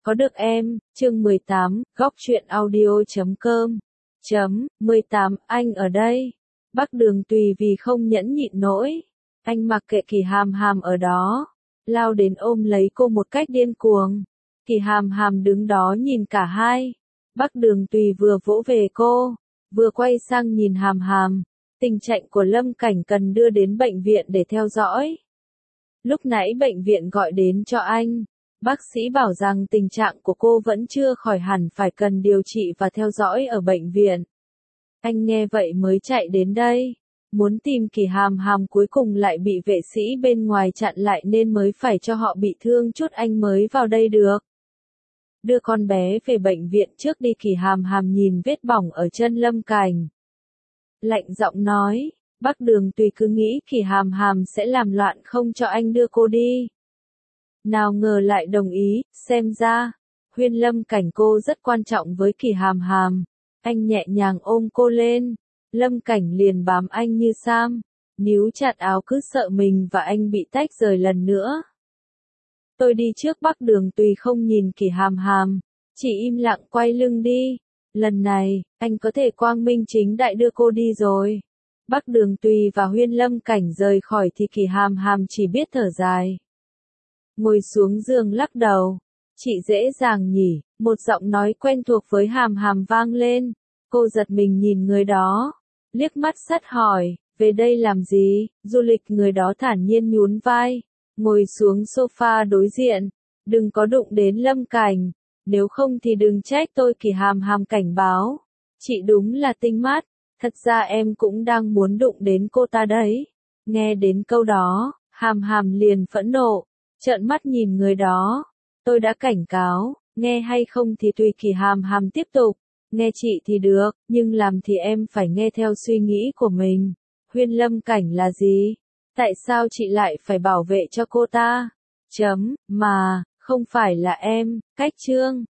Có được em, chương 18, góc truyện audio.com. 18, anh ở đây. Bắc Đường Tùy vì không nhẫn nhịn nổi. Anh mặc kệ Kỳ Hàm Hàm ở đó. Lao đến ôm lấy cô một cách điên cuồng. Kỳ Hàm Hàm đứng đó nhìn cả hai. Bắc Đường Tùy vừa vỗ về cô, vừa quay sang nhìn Hàm Hàm. Tình trạng của Lâm Cảnh cần đưa đến bệnh viện để theo dõi. Lúc nãy bệnh viện gọi đến cho anh. Bác sĩ bảo rằng tình trạng của cô vẫn chưa khỏi hẳn, phải cần điều trị và theo dõi ở bệnh viện. Anh nghe vậy mới chạy đến đây. Muốn tìm Kỳ Hàm Hàm, cuối cùng lại bị vệ sĩ bên ngoài chặn lại nên mới phải cho họ bị thương chút anh mới vào đây được. Đưa con bé về bệnh viện trước đi. Kỳ Hàm Hàm nhìn vết bỏng ở chân Lâm Cảnh. Lạnh giọng nói, Bắc Đường Tùy cứ nghĩ Kỳ Hàm Hàm sẽ làm loạn không cho anh đưa cô đi. Nào ngờ lại đồng ý, xem ra, Huyên Lâm Cảnh cô rất quan trọng với Kỳ Hàm Hàm. Anh nhẹ nhàng ôm cô lên, Lâm Cảnh liền bám anh như sam, níu chặt áo cứ sợ mình và anh bị tách rời lần nữa. Tôi đi trước. Bắc Đường Tùy không nhìn Kỳ Hàm Hàm, chỉ im lặng quay lưng đi. Lần này, anh có thể quang minh chính đại đưa cô đi rồi. Bắc Đường Tùy và Huyên Lâm Cảnh rời khỏi thì Kỳ Hàm Hàm chỉ biết thở dài. Ngồi xuống giường lắc đầu. Chị dễ dàng nhỉ, một giọng nói quen thuộc với Hàm Hàm vang lên. Cô giật mình nhìn người đó, liếc mắt sắt hỏi, về đây làm gì? Du Lịch. Người đó thản nhiên nhún vai, ngồi xuống sofa đối diện. Đừng có đụng đến Lâm Cảnh, nếu không thì đừng trách tôi. Kỳ Hàm Hàm cảnh báo. Chị đúng là tinh mắt, thật ra em cũng đang muốn đụng đến cô ta đấy. Nghe đến câu đó, Hàm Hàm liền phẫn nộ, trợn mắt nhìn người đó. Tôi đã cảnh cáo, nghe hay không thì tùy. Kỳ Hàm Hàm tiếp tục, nghe chị thì được, nhưng làm thì em phải nghe theo suy nghĩ của mình. Huyên Lâm Cảnh là gì? Tại sao chị lại phải bảo vệ cho cô ta? Mà, không phải là em. Cách chương